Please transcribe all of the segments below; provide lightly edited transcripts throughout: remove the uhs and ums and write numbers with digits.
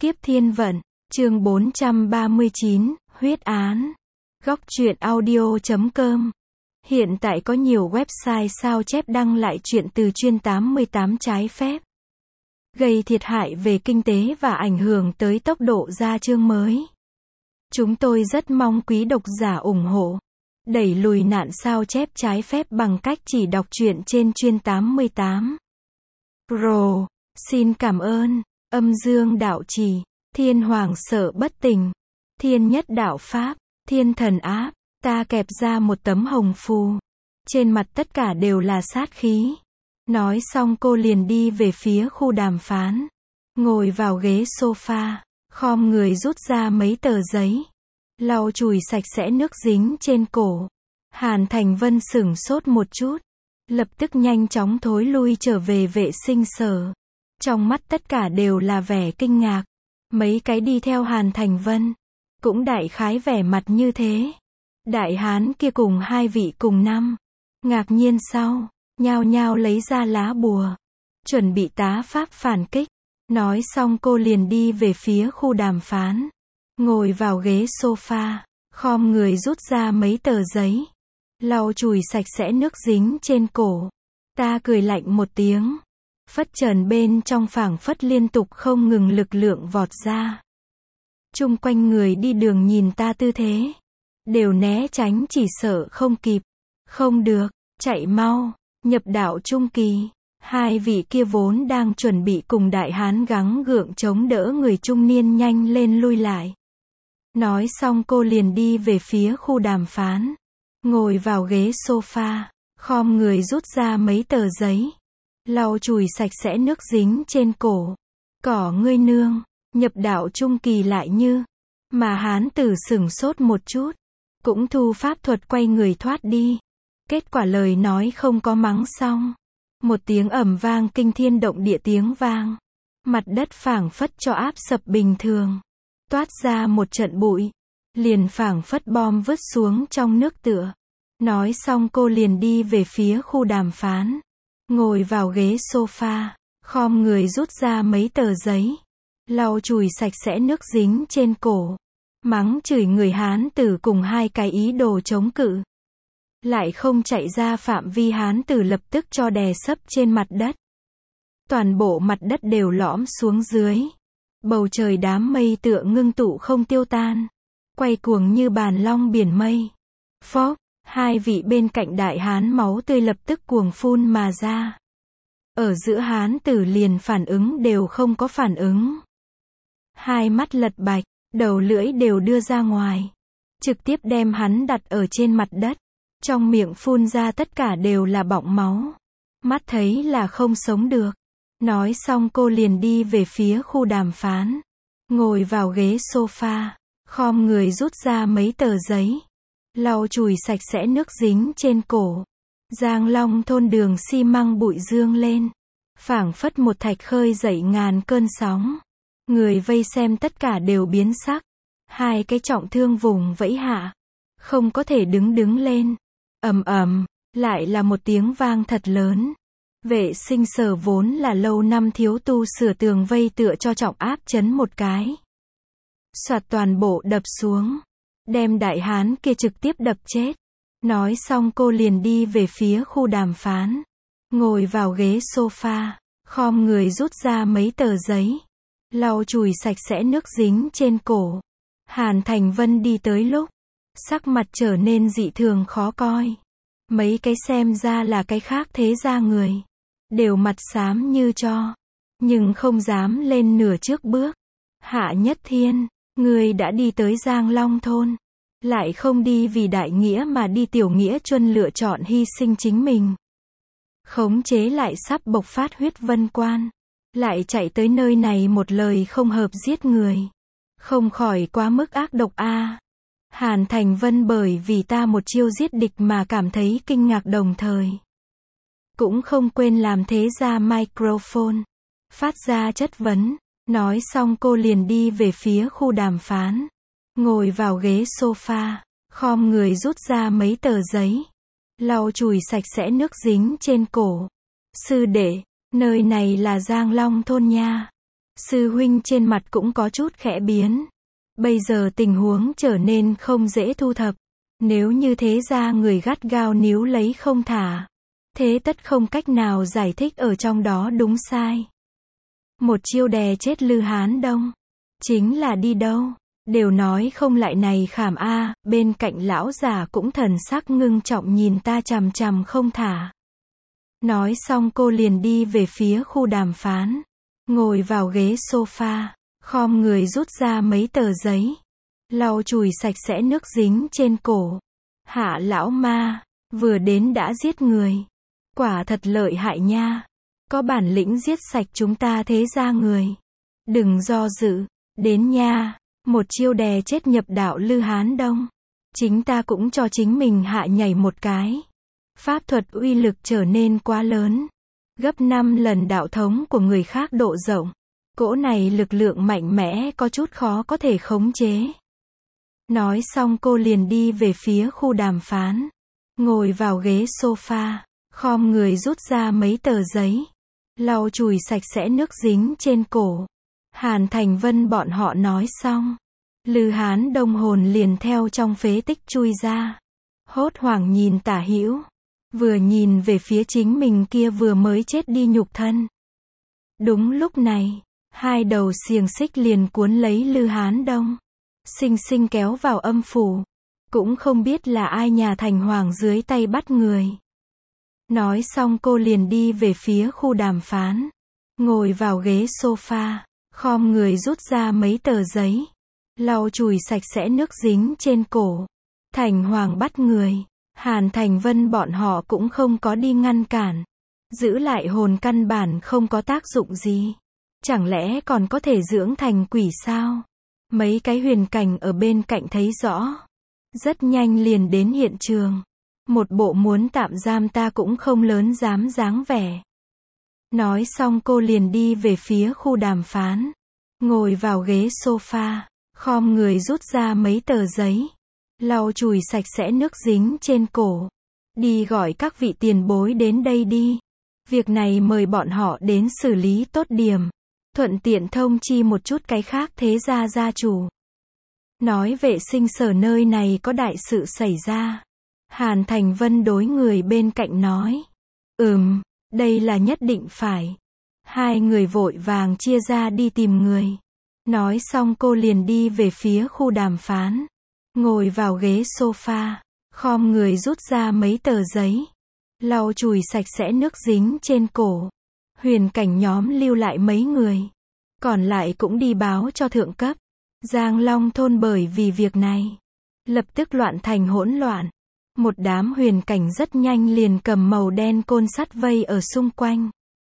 Kiếp thiên vận, chương 439, huyết án. Góc truyện audio.com. Hiện tại có nhiều website sao chép đăng lại truyện từ chuyên 88 trái phép, gây thiệt hại về kinh tế và ảnh hưởng tới tốc độ ra chương mới. Chúng tôi rất mong quý độc giả ủng hộ, đẩy lùi nạn sao chép trái phép bằng cách chỉ đọc truyện trên chuyên 88. Pro. Xin cảm ơn. Âm dương đạo trì, thiên hoàng sợ bất tình, thiên nhất đạo pháp, thiên thần áp. Ta kẹp ra một tấm hồng phù, trên mặt tất cả đều là sát khí. Nói xong cô liền đi về phía khu đàm phán, ngồi vào ghế sofa, khom người rút ra mấy tờ giấy, lau chùi sạch sẽ nước dính trên cổ. Hàn Thành Vân sửng sốt một chút, lập tức nhanh chóng thối lui trở về vệ sinh sở. Trong mắt tất cả đều là vẻ kinh ngạc. Mấy cái đi theo Hàn Thành Vân cũng đại khái vẻ mặt như thế. Đại hán kia cùng hai vị cùng năm, ngạc nhiên sau, nhao nhao lấy ra lá bùa, chuẩn bị tá pháp phản kích. Nói xong cô liền đi về phía khu đàm phán, ngồi vào ghế sofa, khom người rút ra mấy tờ giấy, lau chùi sạch sẽ nước dính trên cổ. Ta cười lạnh một tiếng, phất trần bên trong phảng phất liên tục không ngừng lực lượng vọt ra. Chung quanh người đi đường nhìn ta tư thế, đều né tránh chỉ sợ không kịp. Không được, chạy mau, nhập đạo trung kỳ. Hai vị kia vốn đang chuẩn bị cùng đại hán gắng gượng chống đỡ người trung niên nhanh lên lui lại. Nói xong cô liền đi về phía khu đàm phán, ngồi vào ghế sofa, khom người rút ra mấy tờ giấy, lau chùi sạch sẽ nước dính trên cổ. Cỏ ngươi nương, nhập đạo trung kỳ lại như. Mà hán tử sửng sốt một chút, cũng thu pháp thuật quay người thoát đi. Kết quả lời nói không có mắng xong, một tiếng ầm vang kinh thiên động địa tiếng vang, mặt đất phảng phất cho áp sập bình thường, toát ra một trận bụi, liền phảng phất bom vứt xuống trong nước tựa. Nói xong cô liền đi về phía khu đàm phán, ngồi vào ghế sofa, khom người rút ra mấy tờ giấy, lau chùi sạch sẽ nước dính trên cổ, mắng chửi người hán tử cùng hai cái ý đồ chống cự. Lại không chạy ra phạm vi, hán tử lập tức cho đè sấp trên mặt đất. Toàn bộ mặt đất đều lõm xuống dưới. Bầu trời đám mây tựa ngưng tụ không tiêu tan, quay cuồng như bàn long biển mây. Phốc, hai vị bên cạnh đại hán máu tươi lập tức cuồng phun mà ra. Ở giữa hán tử liền phản ứng đều không có phản ứng. Hai mắt lật bạch, đầu lưỡi đều đưa ra ngoài, trực tiếp đem hắn đặt ở trên mặt đất. Trong miệng phun ra tất cả đều là bọng máu. Mắt thấy là không sống được. Nói xong cô liền đi về phía khu đàm phán, ngồi vào ghế sofa, khom người rút ra mấy tờ giấy, lau chùi sạch sẽ nước dính trên cổ. Giang Long thôn đường xi măng bụi dương lên, phảng phất một thạch khơi dậy ngàn cơn sóng. Người vây xem tất cả đều biến sắc. Hai cái trọng thương vùng vẫy hạ, không có thể đứng lên. Ầm ầm, lại là một tiếng vang thật lớn. Vệ sinh sở vốn là lâu năm thiếu tu sửa tường vây tựa cho trọng áp chấn một cái. Soạt toàn bộ đập xuống, đem đại hán kia trực tiếp đập chết. Nói xong cô liền đi về phía khu đàm phán, ngồi vào ghế sofa, khom người rút ra mấy tờ giấy, lau chùi sạch sẽ nước dính trên cổ. Hàn Thành Vân đi tới lúc, sắc mặt trở nên dị thường khó coi. Mấy cái xem ra là cái khác thế gia người, đều mặt xám như tro, nhưng không dám lên nửa trước bước. Hạ Nhất Thiên, ngươi đã đi tới Giang Long thôn, lại không đi vì đại nghĩa mà đi tiểu nghĩa chuân lựa chọn hy sinh chính mình, khống chế lại sắp bộc phát huyết vân quan, lại chạy tới nơi này một lời không hợp giết người, không khỏi quá mức ác độc a. Hàn Thành Vân bởi vì ta một chiêu giết địch mà cảm thấy kinh ngạc, đồng thời cũng không quên làm thế ra microphone, phát ra chất vấn. Nói xong cô liền đi về phía khu đàm phán, ngồi vào ghế sofa, khom người rút ra mấy tờ giấy, lau chùi sạch sẽ nước dính trên cổ. Sư đệ, nơi này là Giang Long thôn nha. Sư huynh trên mặt cũng có chút khẽ biến. Bây giờ tình huống trở nên không dễ thu thập. Nếu như thế ra người gắt gao níu lấy không thả. Thế tất không cách nào giải thích ở trong đó đúng sai. Một chiêu đè chết Lư Hán Đông. Chính là đi đâu? Đều nói không lại này khảm a. Bên cạnh lão già cũng thần sắc ngưng trọng nhìn ta chằm chằm không thả. Nói xong cô liền đi về phía khu đàm phán. Ngồi vào ghế sofa. Khom người rút ra mấy tờ giấy. Lau chùi sạch sẽ nước dính trên cổ. Hạ lão ma. Vừa đến đã giết người. Quả thật lợi hại nha. Có bản lĩnh giết sạch chúng ta thế ra người. Đừng do dự. Đến nha. Một chiêu đè chết nhập đạo Lư Hán Đông. Chính ta cũng cho chính mình hạ nhảy một cái. Pháp thuật uy lực trở nên quá lớn. Gấp 5 lần đạo thống của người khác độ rộng. Cỗ này lực lượng mạnh mẽ có chút khó có thể khống chế. Nói xong cô liền đi về phía khu đàm phán. Ngồi vào ghế sofa. Khom người rút ra mấy tờ giấy. Lau chùi sạch sẽ nước dính trên cổ. Hàn Thành Vân bọn họ nói xong. Lư Hán Đông hồn liền theo trong phế tích chui ra. Hốt hoảng nhìn tả hữu. Vừa nhìn về phía chính mình kia vừa mới chết đi nhục thân. Đúng lúc này, hai đầu xiềng xích liền cuốn lấy Lư Hán Đông. Xinh xinh kéo vào âm phủ. Cũng không biết là ai nhà thành hoàng dưới tay bắt người. Nói xong cô liền đi về phía khu đàm phán. Ngồi vào ghế sofa. Khom người rút ra mấy tờ giấy. Lau chùi sạch sẽ nước dính trên cổ. Thành hoàng bắt người. Hàn Thành Vân bọn họ cũng không có đi ngăn cản. Giữ lại hồn căn bản không có tác dụng gì. Chẳng lẽ còn có thể dưỡng thành quỷ sao? Mấy cái huyền cảnh ở bên cạnh thấy rõ. Rất nhanh liền đến hiện trường. Một bộ muốn tạm giam ta cũng không lớn dám dáng vẻ. Nói xong cô liền đi về phía khu đàm phán. Ngồi vào ghế sofa. Khom người rút ra mấy tờ giấy. Lau chùi sạch sẽ nước dính trên cổ. Đi gọi các vị tiền bối đến đây đi. Việc này mời bọn họ đến xử lý tốt điểm. Thuận tiện thông chi một chút cái khác thế gia gia chủ. Nói vệ sinh sở nơi này có đại sự xảy ra. Hàn Thành Vân đối người bên cạnh nói. Đây là nhất định phải. Hai người vội vàng chia ra đi tìm người. Nói xong cô liền đi về phía khu đàm phán. Ngồi vào ghế sofa. Khom người rút ra mấy tờ giấy. Lau chùi sạch sẽ nước dính trên cổ. Huyền cảnh nhóm lưu lại mấy người. Còn lại cũng đi báo cho thượng cấp. Giang Long thôn bởi vì việc này. Lập tức loạn thành hỗn loạn. Một đám huyền cảnh rất nhanh liền cầm màu đen côn sắt vây ở xung quanh.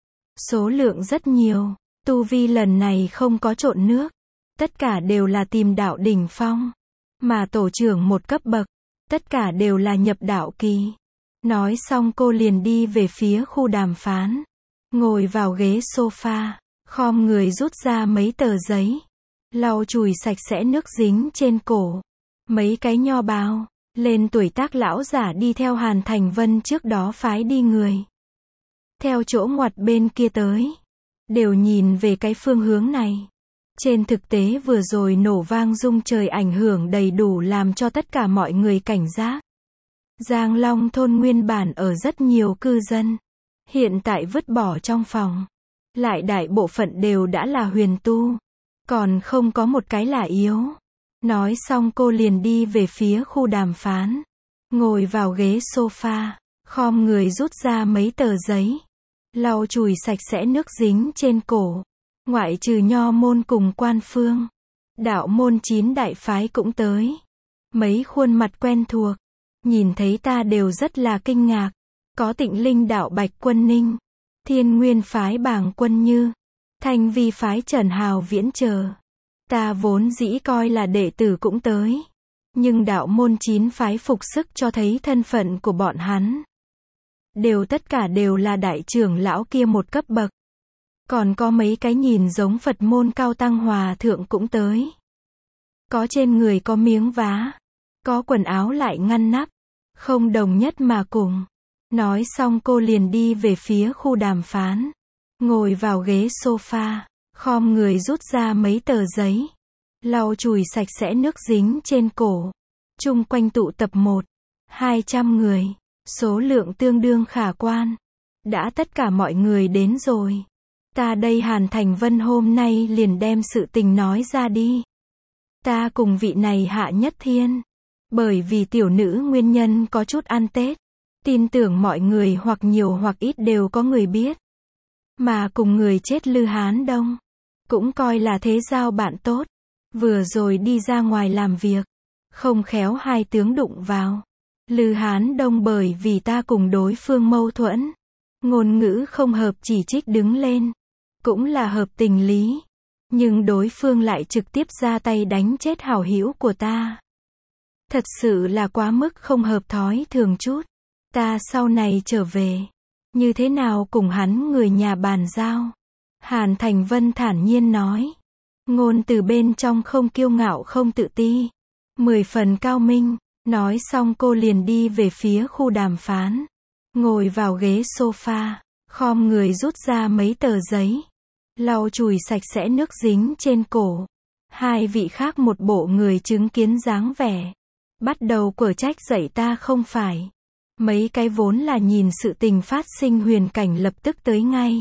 Số lượng rất nhiều. Tu vi lần này không có trộn nước. Tất cả đều là tìm đạo đỉnh phong. Mà tổ trưởng một cấp bậc. Tất cả đều là nhập đạo kỳ. Nói xong cô liền đi về phía khu đàm phán. Ngồi vào ghế sofa. Khom người rút ra mấy tờ giấy. Lau chùi sạch sẽ nước dính trên cổ. Mấy cái nho bào. Lên tuổi tác lão giả đi theo Hàn Thành Vân trước đó phái đi người. Theo chỗ ngoặt bên kia tới. Đều nhìn về cái phương hướng này. Trên thực tế vừa rồi nổ vang rung trời ảnh hưởng đầy đủ làm cho tất cả mọi người cảnh giác. Giang Long thôn nguyên bản ở rất nhiều cư dân. Hiện tại vứt bỏ trong phòng. Lại đại bộ phận đều đã là huyền tu. Còn không có một cái là yếu. Nói xong cô liền đi về phía khu đàm phán. Ngồi vào ghế sofa. Khom người rút ra mấy tờ giấy. Lau chùi sạch sẽ nước dính trên cổ. Ngoại trừ nho môn cùng quan phương. Đạo môn 9 đại phái cũng tới. Mấy khuôn mặt quen thuộc. Nhìn thấy ta đều rất là kinh ngạc. Có Tịnh Linh đạo Bạch Quân Ninh. Thiên Nguyên phái Bàng Quân Như. Thanh Vi phái Trần Hào Viễn chờ. Ta vốn dĩ coi là đệ tử cũng tới. Nhưng đạo môn 9 phái phục sức cho thấy thân phận của bọn hắn. Tất cả đều là đại trưởng lão kia một cấp bậc. Còn có mấy cái nhìn giống Phật môn cao tăng hòa thượng cũng tới. Có trên người có miếng vá. Có quần áo lại ngăn nắp. Không đồng nhất mà cùng. Nói xong cô liền đi về phía khu đàm phán. Ngồi vào ghế sofa. khom người rút ra mấy tờ giấy, lau chùi sạch sẽ nước dính trên cổ. Chung quanh tụ tập 200 người, số lượng tương đương khả quan. Đã tất cả mọi người đến rồi. Ta đây Hàn Thành Vân hôm nay liền đem sự tình nói ra đi. Ta cùng vị này Hạ Nhất Thiên. Bởi vì tiểu nữ nguyên nhân có chút ăn Tết. Tin tưởng mọi người hoặc nhiều hoặc ít đều có người biết. Mà cùng người chết Lư Hán Đông. Cũng coi là thế giao bạn tốt. Vừa rồi đi ra ngoài làm việc. Không khéo hai tướng đụng vào. Lư Hán Đông bởi vì ta cùng đối phương mâu thuẫn. Ngôn ngữ không hợp chỉ trích đứng lên. Cũng là hợp tình lý. Nhưng đối phương lại trực tiếp ra tay đánh chết hảo hữu của ta. Thật sự là quá mức không hợp thói thường chút. Ta sau này trở về. Như thế nào cùng hắn người nhà bàn giao? Hàn Thành Vân thản nhiên nói. Ngôn từ bên trong không kiêu ngạo không tự ti. 10 phần cao minh. Nói xong cô liền đi về phía khu đàm phán. Ngồi vào ghế sofa. Khom người rút ra mấy tờ giấy. Lau chùi sạch sẽ nước dính trên cổ. Hai vị khác một bộ người chứng kiến dáng vẻ. Bắt đầu quở trách dạy ta không phải. Mấy cái vốn là nhìn sự tình phát sinh huyền cảnh lập tức tới ngay.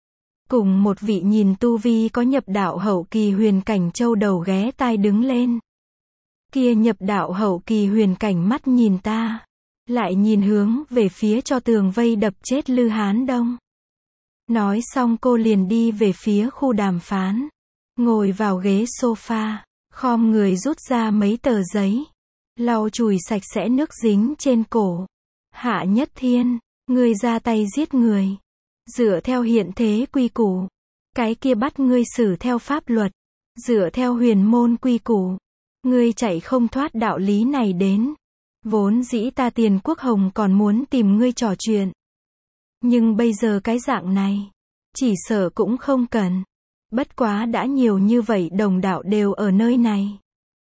Cùng một vị nhìn tu vi có nhập đạo hậu kỳ huyền cảnh châu đầu ghé tai đứng lên. Kia nhập đạo hậu kỳ huyền cảnh mắt nhìn ta. Lại nhìn hướng về phía cho tường vây đập chết Lư Hán Đông. Nói xong cô liền đi về phía khu đàm phán. Ngồi vào ghế sofa. Khom người rút ra mấy tờ giấy. Lau chùi sạch sẽ nước dính trên cổ. Hạ Nhất Thiên, ngươi ra tay giết người. Dựa theo hiện thế quy củ. Cái kia bắt ngươi xử theo pháp luật. Dựa theo huyền môn quy củ. Ngươi chạy không thoát đạo lý này đến. Vốn dĩ ta Tiền Quốc Hồng còn muốn tìm ngươi trò chuyện. Nhưng bây giờ cái dạng này. Chỉ sợ cũng không cần. Bất quá đã nhiều như vậy đồng đạo đều ở nơi này.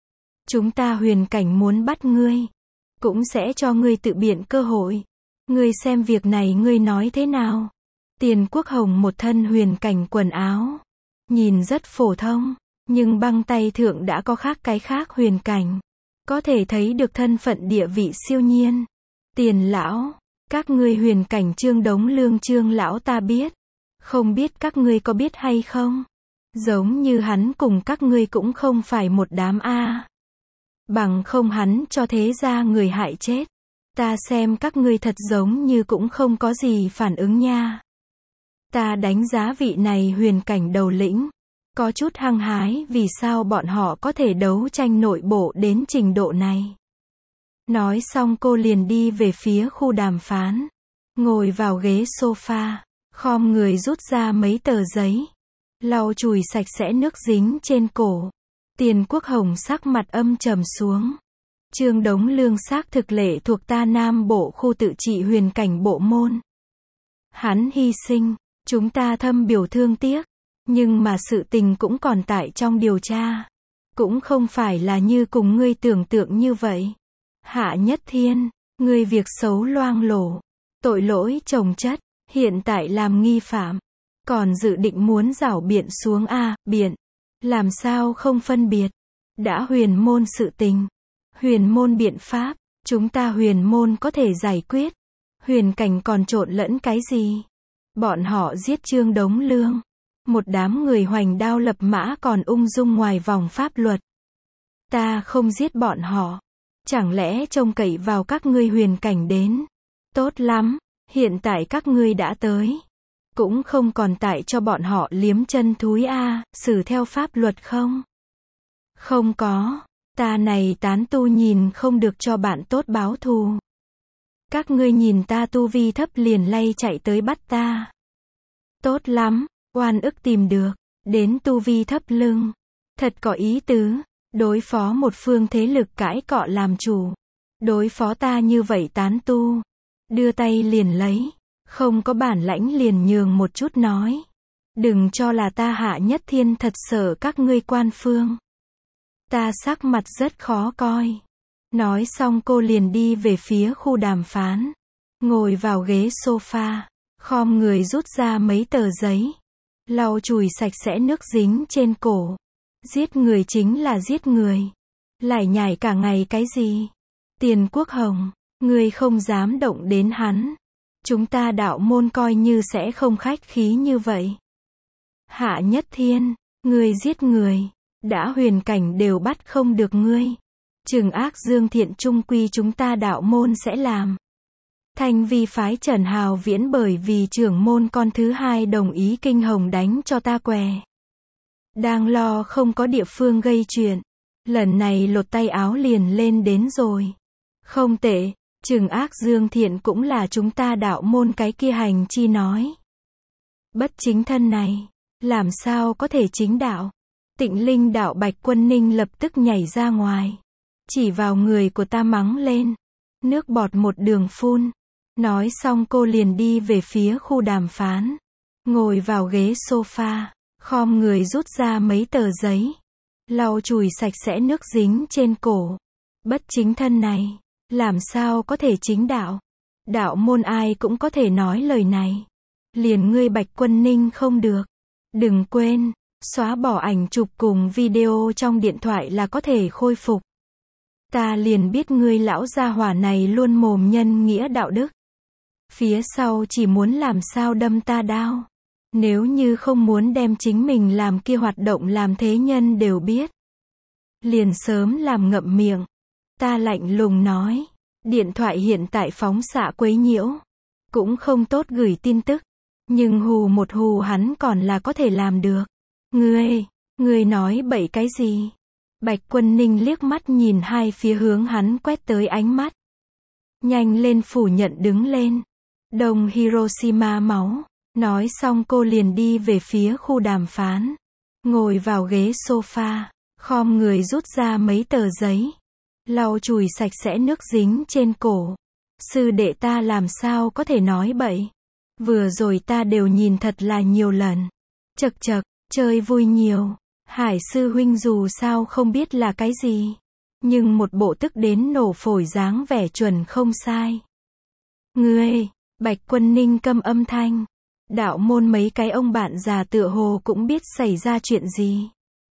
Chúng ta huyền cảnh muốn bắt ngươi. Cũng sẽ cho ngươi tự biện cơ hội. Ngươi xem việc này ngươi nói thế nào? Tiền Quốc Hồng một thân huyền cảnh quần áo. Nhìn rất phổ thông. Nhưng băng tay thượng đã có cái khác huyền cảnh. Có thể thấy được thân phận địa vị siêu nhiên. Tiền lão. Các ngươi huyền cảnh Trương Đống Lương Trương lão ta biết. Không biết các ngươi có biết hay không? Giống như hắn cùng các ngươi cũng không phải một đám A. Bằng không hắn cho thế ra người hại chết. Ta xem các ngươi thật giống như cũng không có gì phản ứng nha. Ta đánh giá vị này huyền cảnh đầu lĩnh. Có chút hăng hái vì sao bọn họ có thể đấu tranh nội bộ đến trình độ này. Nói xong cô liền đi về phía khu đàm phán. Ngồi vào ghế sofa. Khom người rút ra mấy tờ giấy. Lau chùi sạch sẽ nước dính trên cổ. Tiền Quốc Hồng sắc mặt âm trầm xuống. Trương Đống Lương xác thực lệ thuộc ta Nam Bộ khu tự trị huyền cảnh bộ môn. Hắn hy sinh. Chúng ta thâm biểu thương tiếc. Nhưng mà sự tình cũng còn tại trong điều tra. Cũng không phải là như cùng ngươi tưởng tượng như vậy. Hạ Nhất Thiên, ngươi việc xấu loang lổ. Tội lỗi chồng chất. Hiện tại làm nghi phạm. Còn dự định muốn rảo biện xuống biện. Làm sao không phân biệt. Đã huyền môn sự tình. Huyền môn biện pháp. Chúng ta huyền môn có thể giải quyết. Huyền cảnh còn trộn lẫn cái gì? Bọn họ giết Trương Đống Lương. Một đám người hoành đao lập mã còn ung dung ngoài vòng pháp luật. Ta không giết bọn họ. Chẳng lẽ trông cậy vào các ngươi huyền cảnh đến? Tốt lắm. Hiện tại các ngươi đã tới. Cũng không còn tại cho bọn họ liếm chân thúi xử theo pháp luật không? Không có. Ta này tán tu nhìn không được cho bạn tốt báo thù. Các ngươi nhìn ta tu vi thấp liền lay chạy tới bắt ta. Tốt lắm. Oan ức tìm được. Đến tu vi thấp lưng. Thật có ý tứ. Đối phó một phương thế lực cãi cọ làm chủ. Đối phó ta như vậy tán tu. Đưa tay liền lấy. Không có bản lãnh liền nhường một chút nói. Đừng cho là ta Hạ Nhất Thiên thật sợ các ngươi quan phương. Ta sắc mặt rất khó coi. Nói xong cô liền đi về phía khu đàm phán. Ngồi vào ghế sofa. Khom người rút ra mấy tờ giấy. lau chùi sạch sẽ nước dính trên cổ. Giết người chính là giết người. Lải nhải cả ngày cái gì? Tiền Quốc Hồng, ngươi không dám động đến hắn. Chúng ta đạo môn coi như sẽ không khách khí như vậy. Hạ Nhất Thiên, ngươi giết người, đã huyền cảnh đều bắt không được ngươi. Trừng ác dương thiện trung quy chúng ta đạo môn sẽ làm. Thanh vi phái Trần Hào Viễn bởi vì trưởng môn con thứ hai đồng ý kinh hồng đánh cho ta què. Đang lo không có địa phương gây chuyện. Lần này lột tay áo liền lên đến rồi. Không tệ, Trừng ác dương thiện cũng là chúng ta đạo môn cái kia hành chi nói. Bất chính thân này, làm sao có thể chính đạo? Tịnh Linh đạo Bạch Quân Ninh lập tức nhảy ra ngoài. Chỉ vào người của ta mắng lên. Nước bọt một đường phun. Nói xong cô liền đi về phía khu đàm phán. Ngồi vào ghế sofa, khom người rút ra mấy tờ giấy. Lau chùi sạch sẽ nước dính trên cổ. Bất chính thân này, làm sao có thể chính đạo? Đạo môn ai cũng có thể nói lời này. Liền ngươi Bạch Quân Ninh không được. Đừng quên, xóa bỏ ảnh chụp cùng video trong điện thoại là có thể khôi phục. Ta liền biết ngươi lão gia hỏa này luôn mồm nhân nghĩa đạo đức. Phía sau chỉ muốn làm sao đâm ta đao. Nếu như không muốn đem chính mình làm kia hoạt động làm thế nhân đều biết. Liền sớm làm ngậm miệng. Ta lạnh lùng nói. Điện thoại hiện tại phóng xạ quấy nhiễu. Cũng không tốt gửi tin tức. Nhưng hù một hù hắn còn là có thể làm được. Ngươi nói bậy cái gì? Bạch Quân Ninh liếc mắt nhìn hai phía hướng hắn quét tới ánh mắt. Nhanh lên phủ nhận đứng lên. Đông Hiroshima máu. Nói xong cô liền đi về phía khu đàm phán. Ngồi vào ghế sofa, khom người rút ra mấy tờ giấy. Lau chùi sạch sẽ nước dính trên cổ. Sư đệ ta làm sao có thể nói bậy. Vừa rồi ta đều nhìn thật là nhiều lần. Chậc chậc, chơi vui nhiều. Hải sư huynh dù sao không biết là cái gì. Nhưng một bộ tức đến nổ phổi dáng vẻ chuẩn không sai. Ngươi, Bạch Quân Ninh câm âm thanh. Đạo môn mấy cái ông bạn già tựa hồ cũng biết xảy ra chuyện gì.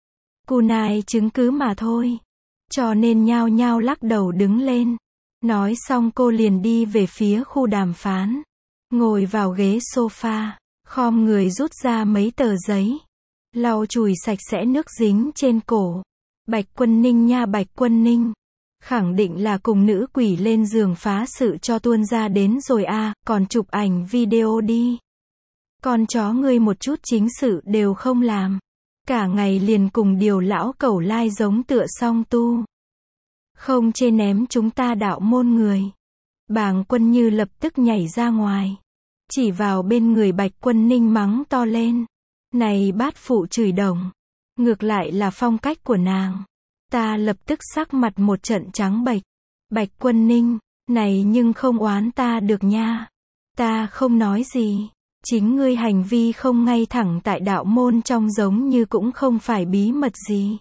Kunai chứng cứ mà thôi. Cho nên nhao nhao lắc đầu đứng lên. Nói xong cô liền đi về phía khu đàm phán. Ngồi vào ghế sofa, khom người rút ra mấy tờ giấy. Lau chùi sạch sẽ nước dính trên cổ. Bạch Quân Ninh nha Bạch Quân Ninh. Khẳng định là cùng nữ quỷ lên giường phá sự cho tuôn ra đến rồi à, còn chụp ảnh video đi. Con chó ngươi một chút chính sự đều không làm. Cả ngày liền cùng điều lão cẩu lai giống tựa song tu. Không chê ném chúng ta đạo môn người. Bàng Quân Như lập tức nhảy ra ngoài. Chỉ vào bên người Bạch Quân Ninh mắng to lên. Này bát phụ chửi đồng. Ngược lại là phong cách của nàng. Ta lập tức sắc mặt một trận trắng bệch. Bạch Quân Ninh, này nhưng không oán ta được nha. Ta không nói gì. Chính ngươi hành vi không ngay thẳng tại đạo môn trong giống như cũng không phải bí mật gì.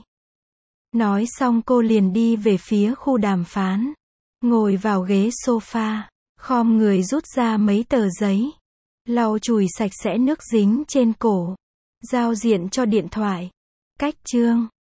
Nói xong cô liền đi về phía khu đàm phán. Ngồi vào ghế sofa, khom người rút ra mấy tờ giấy. Lau chùi sạch sẽ nước dính trên cổ. Giao diện cho điện thoại. Cách chương.